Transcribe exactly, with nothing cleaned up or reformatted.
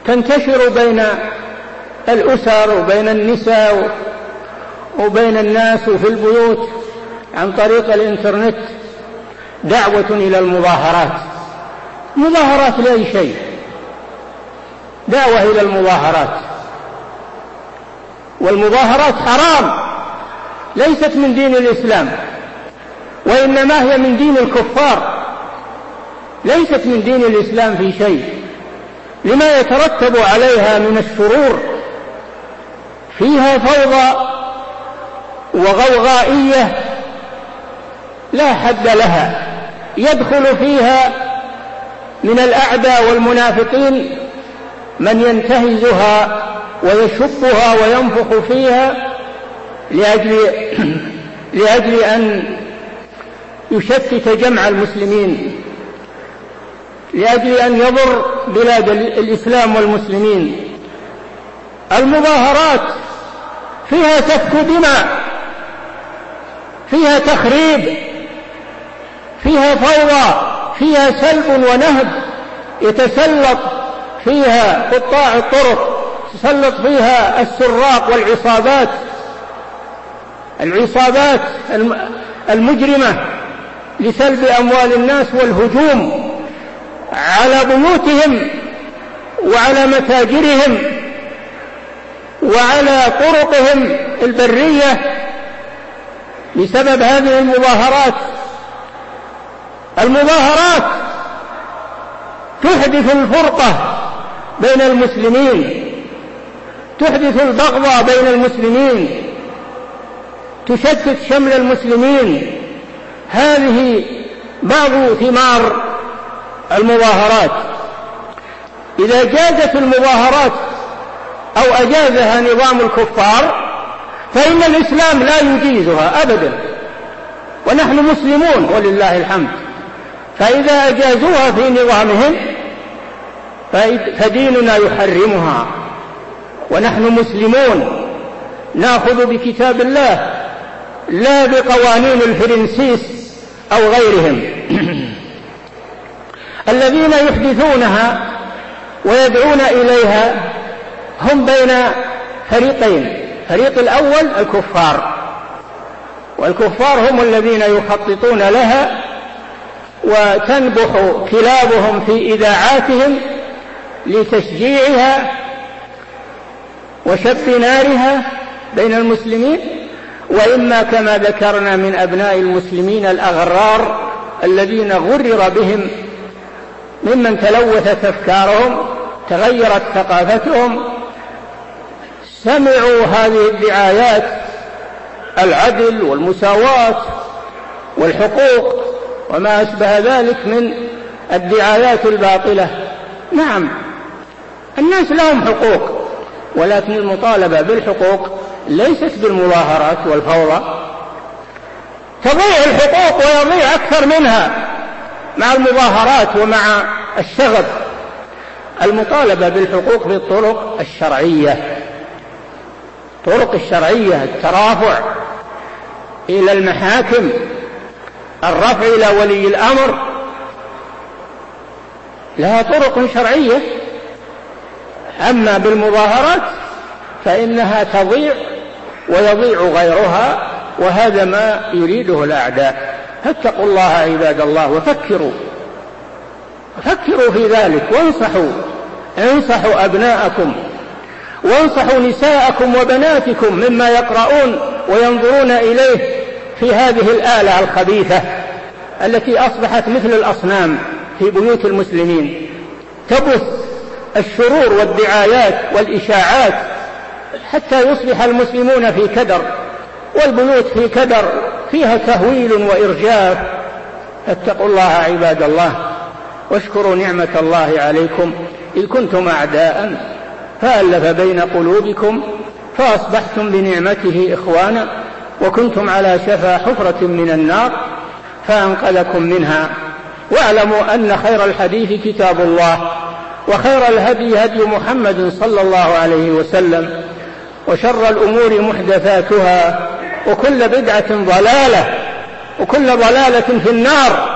تنتشر بين الأسر وبين النساء وبين الناس وفي البيوت عن طريق الإنترنت دعوة إلى المظاهرات. مظاهرات لأي شيء، دعوة إلى المظاهرات، والمظاهرات حرام، ليست من دين الإسلام، وإنما هي من دين الكفار، ليست من دين الإسلام في شيء، لما يترتب عليها من الشرور. فيها فوضى وغوغائية لا حد لها، يدخل فيها من الأعداء والمنافقين من ينتهزها ويشبها وينفخ فيها لأجل, لأجل أن يشتت جمع المسلمين، لأجل أن يضر بلاد الإسلام والمسلمين. المظاهرات فيها سفك دماء، فيها تخريب، فيها فوضى، فيها سلب ونهب، يتسلط فيها قطاع الطرق، يتسلط فيها السراق والعصابات، العصابات المجرمة لسلب أموال الناس والهجوم على بيوتهم وعلى متاجرهم وعلى طرقهم البرية بسبب هذه المظاهرات. المظاهرات تحدث الفرقة بين المسلمين، تحدث البغضاء بين المسلمين، تشتت شمل المسلمين. هذه بعض ثمار المظاهرات. إذا جازت المظاهرات أو أجازها نظام الكفار فإن الإسلام لا يجيزها أبدا، ونحن مسلمون ولله الحمد، فإذا أجازوها في نظامهم فديننا يحرمها، ونحن مسلمون نأخذ بكتاب الله لا بقوانين الفرنسيس أو غيرهم. الذين يحدثونها ويدعون إليها هم بين فريقين، فريق الأول الكفار، والكفار هم الذين يخططون لها وتنبح كلابهم في إذاعاتهم لتشجيعها وشب نارها بين المسلمين، وإما كما ذكرنا من أبناء المسلمين الأغرار الذين غرر بهم ممن تلوثت أفكارهم تغيرت ثقافتهم، سمعوا هذه الدعايات العدل والمساواة والحقوق وما أشبه ذلك من الدعايات الباطلة. نعم الناس لهم حقوق، ولكن المطالبة بالحقوق ليست بالمظاهرات والفوضى. تضيع الحقوق ويضيع أكثر منها مع المظاهرات ومع الشغب. المطالبة بالحقوق بالطرق الشرعية، طرق الشرعية، الترافع إلى المحاكم، الرفع إلى ولي الأمر، لها طرق شرعية. أما بالمظاهرات فإنها تضيع ويضيع غيرها، وهذا ما يريده الأعداء. فاتقوا الله عباد الله وفكروا فكروا في ذلك، وانصحوا انصحوا أبناءكم وانصحوا نساءكم وبناتكم مما يقرؤون وينظرون إليه في هذه الآلة الخبيثة التي أصبحت مثل الأصنام في بيوت المسلمين، تبث الشرور والدعايات والإشاعات حتى يصبح المسلمون في كدر والبيوت في كدر، فيها تهويل وإرجاف. اتقوا الله عباد الله واشكروا نعمة الله عليكم إذ كنتم أعداء فألف بين قلوبكم فأصبحتم بنعمته إخوانا وكنتم على شفا حفرة من النار فأنقذكم منها. واعلموا أن خير الحديث كتاب الله، وخير الهدي هدي محمد صلى الله عليه وسلم، وشر الأمور محدثاتها، وكل بدعة ضلالة، وكل ضلالة في النار.